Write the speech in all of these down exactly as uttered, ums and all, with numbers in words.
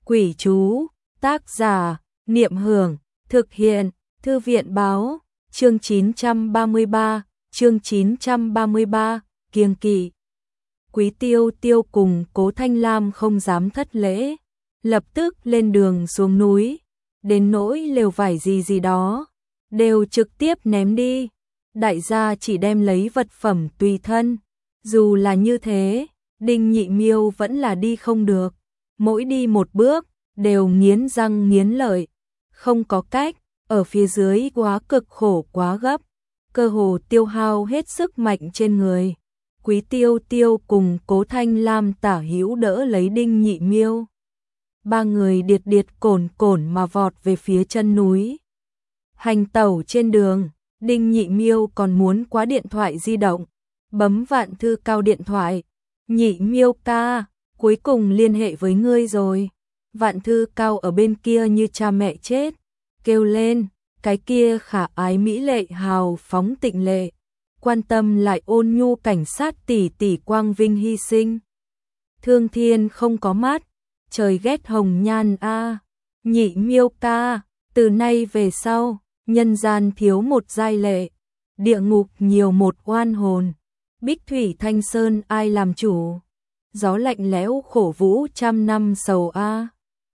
Quỷ chú, tác giả, Niệm Hưởng, thực hiện, Thư viện báo, chương chín trăm ba mươi ba, chương chín trăm ba mươi ba, kiêng kỵ. Quý Tiêu Tiêu cùng Cố Thanh Lam không dám thất lễ, lập tức lên đường xuống núi, đến nỗi lều vải gì gì đó, đều trực tiếp ném đi. Đại gia chỉ đem lấy vật phẩm tùy thân, dù là như thế, Đinh Nhị Miêu vẫn là đi không được, mỗi đi một bước, đều nghiến răng nghiến lợi, không có cách, ở phía dưới quá cực khổ quá gấp, cơ hồ tiêu hao hết sức mạnh trên người. Quý Tiêu Tiêu cùng Cố Thanh Lam tả hữu đỡ lấy Đinh Nhị Miêu. Ba người điệt điệt cồn cồn mà vọt về phía chân núi. Hành tẩu trên đường, Đinh Nhị Miêu còn muốn quá điện thoại di động, bấm Vạn Thư Cao điện thoại. Nhị Miêu ca, cuối cùng liên hệ với ngươi rồi. Vạn Thư Cao ở bên kia như cha mẹ chết, kêu lên, cái kia khả ái mỹ lệ hào phóng tịnh lệ, quan tâm lại ôn nhu cảnh sát tỷ tỷ quang vinh hy sinh. Thương thiên không có mắt, trời ghét hồng nhan a. Nhị Miêu ca, từ nay về sau, nhân gian thiếu một giai lệ, địa ngục nhiều một oan hồn. Bích thủy thanh sơn ai làm chủ? Gió lạnh lẽo khổ vũ trăm năm sầu a.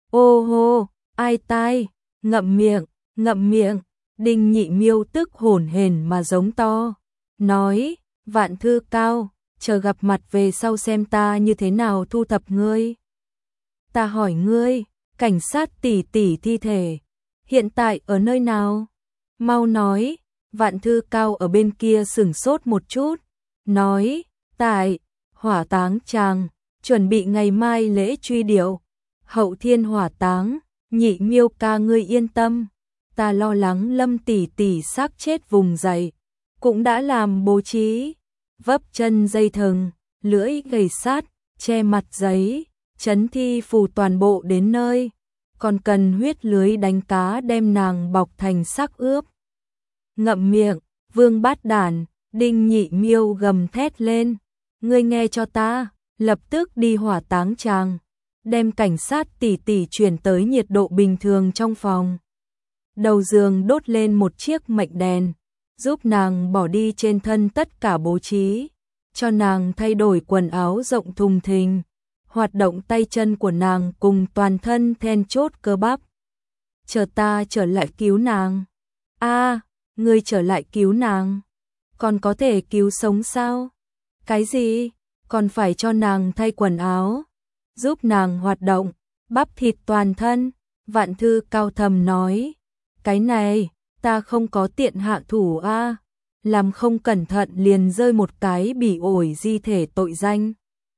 Ô hô, ai tai, ngậm miệng, ngậm miệng. Đinh Nhị Miêu tức hổn hển mà giống to, nói, Vạn Thư Cao, chờ gặp mặt về sau xem ta như thế nào thu thập ngươi. Ta hỏi ngươi, cảnh sát tỷ tỷ thi thể, hiện tại ở nơi nào? Mau nói. Vạn Thư Cao ở bên kia sửng sốt một chút, nói, tại hỏa táng tràng, chuẩn bị ngày mai lễ truy điệu, hậu thiên hỏa táng. Nhị Miêu ca ngươi yên tâm, ta lo lắng Lâm tỷ tỷ xác chết vùng dậy, cũng đã làm bố trí, vấp chân dây thừng, lưỡi gầy sát, che mặt giấy, chấn thi phù toàn bộ đến nơi, còn cần huyết lưới đánh cá đem nàng bọc thành xác ướp. Ngậm miệng, vương bát đản. Đinh Nhị Miêu gầm thét lên, ngươi nghe cho ta, lập tức đi hỏa táng tràng, đem cảnh sát tỷ tỷ chuyển tới nhiệt độ bình thường trong phòng. Đầu giường đốt lên một chiếc mệnh đèn, giúp nàng bỏ đi trên thân tất cả bố trí, cho nàng thay đổi quần áo rộng thùng thình, hoạt động tay chân của nàng cùng toàn thân then chốt cơ bắp. Chờ ta trở lại cứu nàng. A, ngươi trở lại cứu nàng? Còn có thể cứu sống sao? Cái gì? Còn phải cho nàng thay quần áo, giúp nàng hoạt động, bắp thịt toàn thân. Vạn Thư Cao thầm nói, cái này, ta không có tiện hạ thủ a, làm không cẩn thận liền rơi một cái bị ổi di thể tội danh.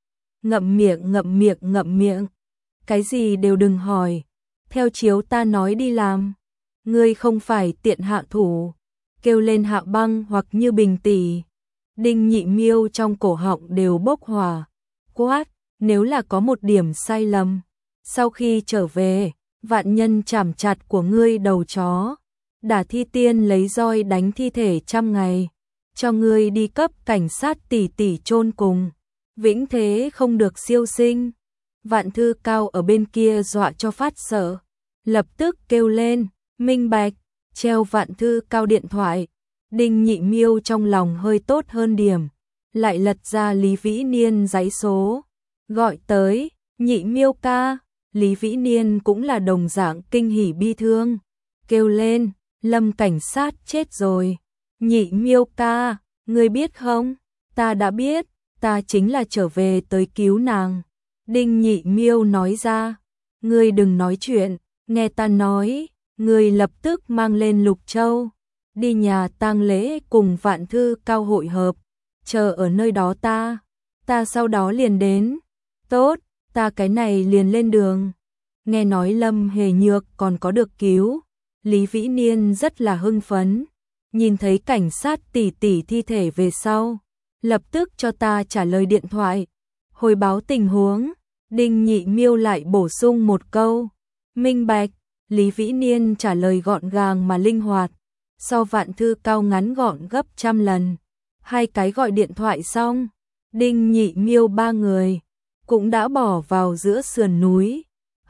Ngậm miệng ngậm miệng ngậm miệng, cái gì đều đừng hỏi, theo chiếu ta nói đi làm. Ngươi không phải tiện hạ thủ, kêu lên Hạ Băng hoặc Như Bình tỷ. Đinh Nhị Miêu trong cổ họng đều bốc hỏa, quát, nếu là có một điểm sai lầm, sau khi trở về, vạn nhân chảm chặt của ngươi đầu chó, đả thi tiên lấy roi đánh thi thể trăm ngày, cho ngươi đi cấp cảnh sát tỷ tỷ chôn cùng, vĩnh thế không được siêu sinh. Vạn Thư Cao ở bên kia dọa cho phát sợ, lập tức kêu lên, minh bạch, treo Vạn Thư Cao điện thoại. Đinh Nhị Miêu trong lòng hơi tốt hơn điểm, lại lật ra Lý Vĩ Niên giấy số, gọi tới, Nhị Miêu ca. Lý Vĩ Niên cũng là đồng dạng kinh hỉ bi thương, kêu lên, Lâm cảnh sát chết rồi. Nhị Miêu ca, ngươi biết không? Ta đã biết, ta chính là trở về tới cứu nàng. Đinh Nhị Miêu nói ra, ngươi đừng nói chuyện, nghe ta nói, ngươi lập tức mang lên Lục Châu, đi nhà tang lễ cùng Vạn Thư Cao hội hợp, chờ ở nơi đó ta, ta sau đó liền đến. Tốt, ta cái này liền lên đường. Nghe nói Lâm Hề Nhược còn có được cứu, Lý Vĩ Niên rất là hưng phấn, nhìn thấy cảnh sát tỷ tỷ thi thể về sau, lập tức cho ta trả lời điện thoại, hồi báo tình huống. Đinh Nhị Miêu lại bổ sung một câu, minh bạch. Lý Vĩ Niên trả lời gọn gàng mà linh hoạt, so Vạn Thư Cao ngắn gọn gấp trăm lần. Hai cái gọi điện thoại xong, Đinh Nhị Miêu ba người cũng đã bỏ vào giữa sườn núi.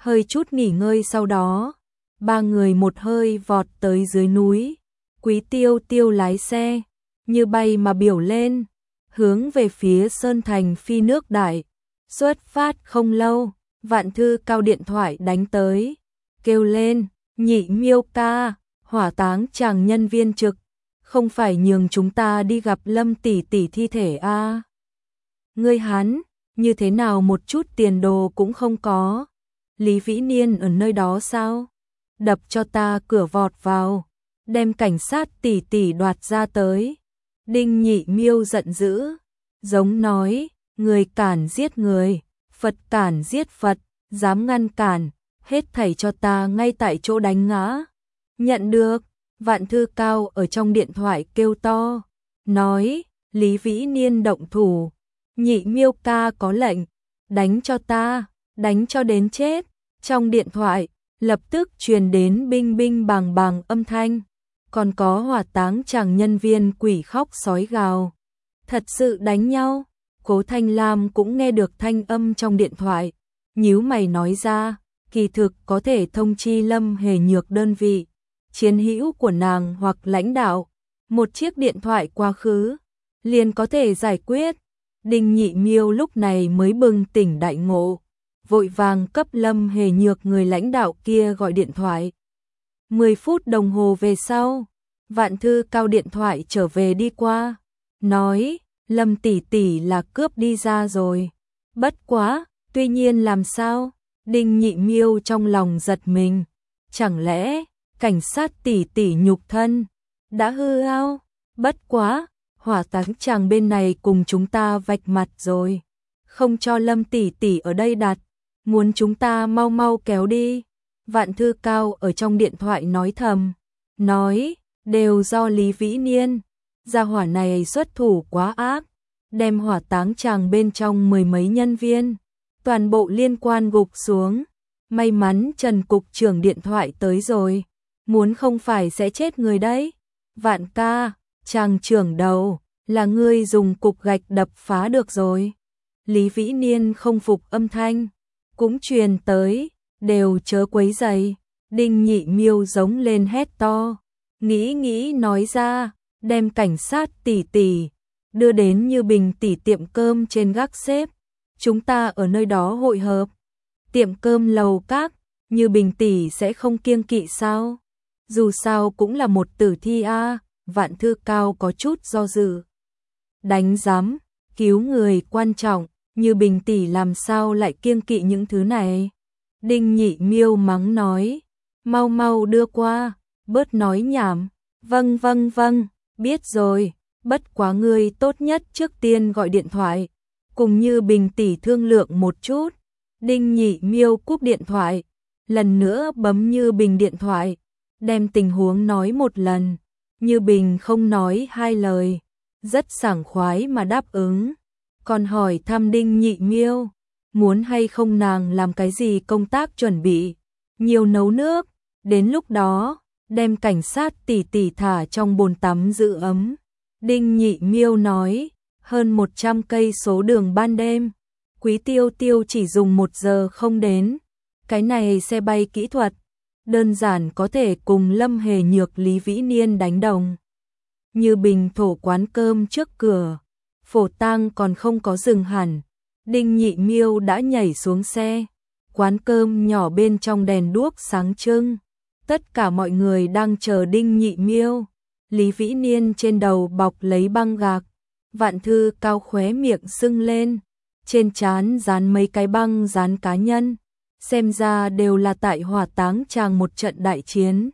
hơi chút nghỉ ngơi sau đó, ba người một hơi vọt tới dưới núi. Quý Tiêu Tiêu lái xe, như bay mà biểu lên, hướng về phía Sơn Thành Phi nước đại. Xuất phát không lâu, Vạn Thư Cao điện thoại đánh tới, kêu lên, Nhị Miêu ca, hỏa táng chàng nhân viên trực, không phải nhường chúng ta đi gặp Lâm tỷ tỷ thi thể a? À? Ngươi hắn, như thế nào một chút tiền đồ cũng không có. Lý Vĩ Niên ở nơi đó sao? Đập cho ta cửa vọt vào, đem cảnh sát tỷ tỷ đoạt ra tới. Đinh Nhị Miêu giận dữ, giống nói, người cản giết người, Phật cản giết Phật, dám ngăn cản, hết thảy cho ta ngay tại chỗ đánh ngã. Nhận được, Vạn Thư Cao ở trong điện thoại kêu to, nói, Lý Vĩ Niên động thủ, Nhị Miêu ca có lệnh, đánh cho ta, đánh cho đến chết. Trong điện thoại, lập tức truyền đến binh binh bàng bàng âm thanh, còn có hỏa táng chàng nhân viên quỷ khóc sói gào. Thật sự đánh nhau, Cố Thanh Lam cũng nghe được thanh âm trong điện thoại, nhíu mày nói ra, kỳ thực có thể thông chi Lâm Hề Nhược đơn vị, chiến hữu của nàng hoặc lãnh đạo, một chiếc điện thoại quá khứ, liền có thể giải quyết. Đinh Nhị Miêu lúc này mới bừng tỉnh đại ngộ, vội vàng cấp Lâm Hề Nhược người lãnh đạo kia gọi điện thoại. Mười phút đồng hồ về sau, Vạn Thư Cao điện thoại trở về đi qua, nói, Lâm tỷ tỷ là cướp đi ra rồi. Bất quá, tuy nhiên làm sao? Đinh Nhị Miêu trong lòng giật mình, chẳng lẽ cảnh sát tỷ tỷ nhục thân đã hư ao? Bất quá, hỏa táng chàng bên này cùng chúng ta vạch mặt rồi, không cho Lâm tỷ tỷ ở đây đặt, muốn chúng ta mau mau kéo đi. Vạn Thư Cao ở trong điện thoại nói thầm, nói, đều do Lý Vĩ Niên, gia hỏa này xuất thủ quá ác, đem hỏa táng chàng bên trong mười mấy nhân viên, toàn bộ liên quan gục xuống. May mắn Trần cục trưởng điện thoại tới rồi, muốn không phải sẽ chết người đấy. Vạn ca, chàng trưởng đầu, là ngươi dùng cục gạch đập phá được rồi. Lý Vĩ Niên không phục âm thanh, cũng truyền tới, đều chớ quấy rầy. Đinh Nhị Miêu giống lên hét to, nghĩ nghĩ nói ra, đem cảnh sát tỷ tỷ đưa đến Như Bình tỷ tiệm cơm trên gác xếp, chúng ta ở nơi đó hội hợp. Tiệm cơm lầu các, Như Bình tỷ sẽ không kiêng kỵ sao? Dù sao cũng là một tử thi a. À. Vạn Thư Cao có chút do dự, đánh giám, cứu người quan trọng, Như Bình tỷ làm sao lại kiêng kỵ những thứ này? Đinh Nhị Miêu mắng nói, mau mau đưa qua, bớt nói nhảm. Vâng vâng vâng, biết rồi, bất quá ngươi tốt nhất trước tiên gọi điện thoại, cùng Như Bình tỷ thương lượng một chút. Đinh Nhị Miêu cúp điện thoại, lần nữa bấm Như Bình điện thoại, đem tình huống nói một lần. Như Bình không nói hai lời, rất sảng khoái mà đáp ứng, còn hỏi thăm Đinh Nhị Miêu, muốn hay không nàng làm cái gì công tác chuẩn bị, nhiều nấu nước, đến lúc đó, đem cảnh sát tỷ tỷ thả trong bồn tắm giữ ấm. Đinh Nhị Miêu nói, hơn một trăm cây số đường ban đêm, Quý Tiêu Tiêu chỉ dùng một giờ không đến, cái này xe bay kỹ thuật, đơn giản có thể cùng Lâm Hề Nhược Lý Vĩ Niên đánh đồng. Như Bình thổ quán cơm trước cửa, phổ tang còn không có dừng hẳn, Đinh Nhị Miêu đã nhảy xuống xe, quán cơm nhỏ bên trong đèn đuốc sáng trưng, tất cả mọi người đang chờ Đinh Nhị Miêu. Lý Vĩ Niên trên đầu bọc lấy băng gạc, Vạn Thư Cao khóe miệng sưng lên, trên trán dán mấy cái băng dán cá nhân, xem ra đều là tại hỏa táng chàng một trận đại chiến,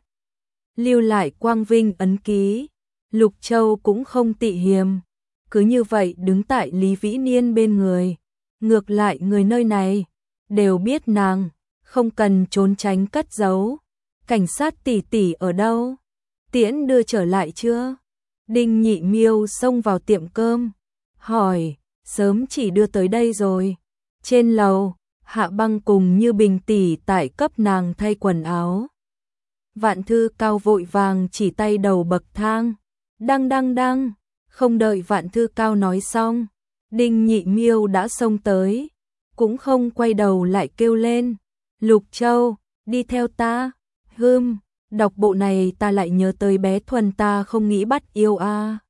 lưu lại quang vinh ấn ký. Lục Châu cũng không tị hiềm, cứ như vậy đứng tại Lý Vĩ Niên bên người, ngược lại người nơi này đều biết nàng, không cần trốn tránh cất giấu. Cảnh sát tỷ tỷ ở đâu? Tiễn đưa trở lại chưa? Đinh Nhị Miêu xông vào tiệm cơm, hỏi, sớm chỉ đưa tới đây rồi. Trên lầu, Hạ Băng cùng Như Bình tỷ tại cấp nàng thay quần áo. Vạn Thư Cao vội vàng chỉ tay đầu bậc thang, đăng đăng đăng, không đợi Vạn Thư Cao nói xong, Đinh Nhị Miêu đã xông tới, cũng không quay đầu lại kêu lên, Lục Châu, đi theo ta. Hừm, đọc bộ này ta lại nhớ tới bé Thuần, ta không nghĩ bắt yêu a. À.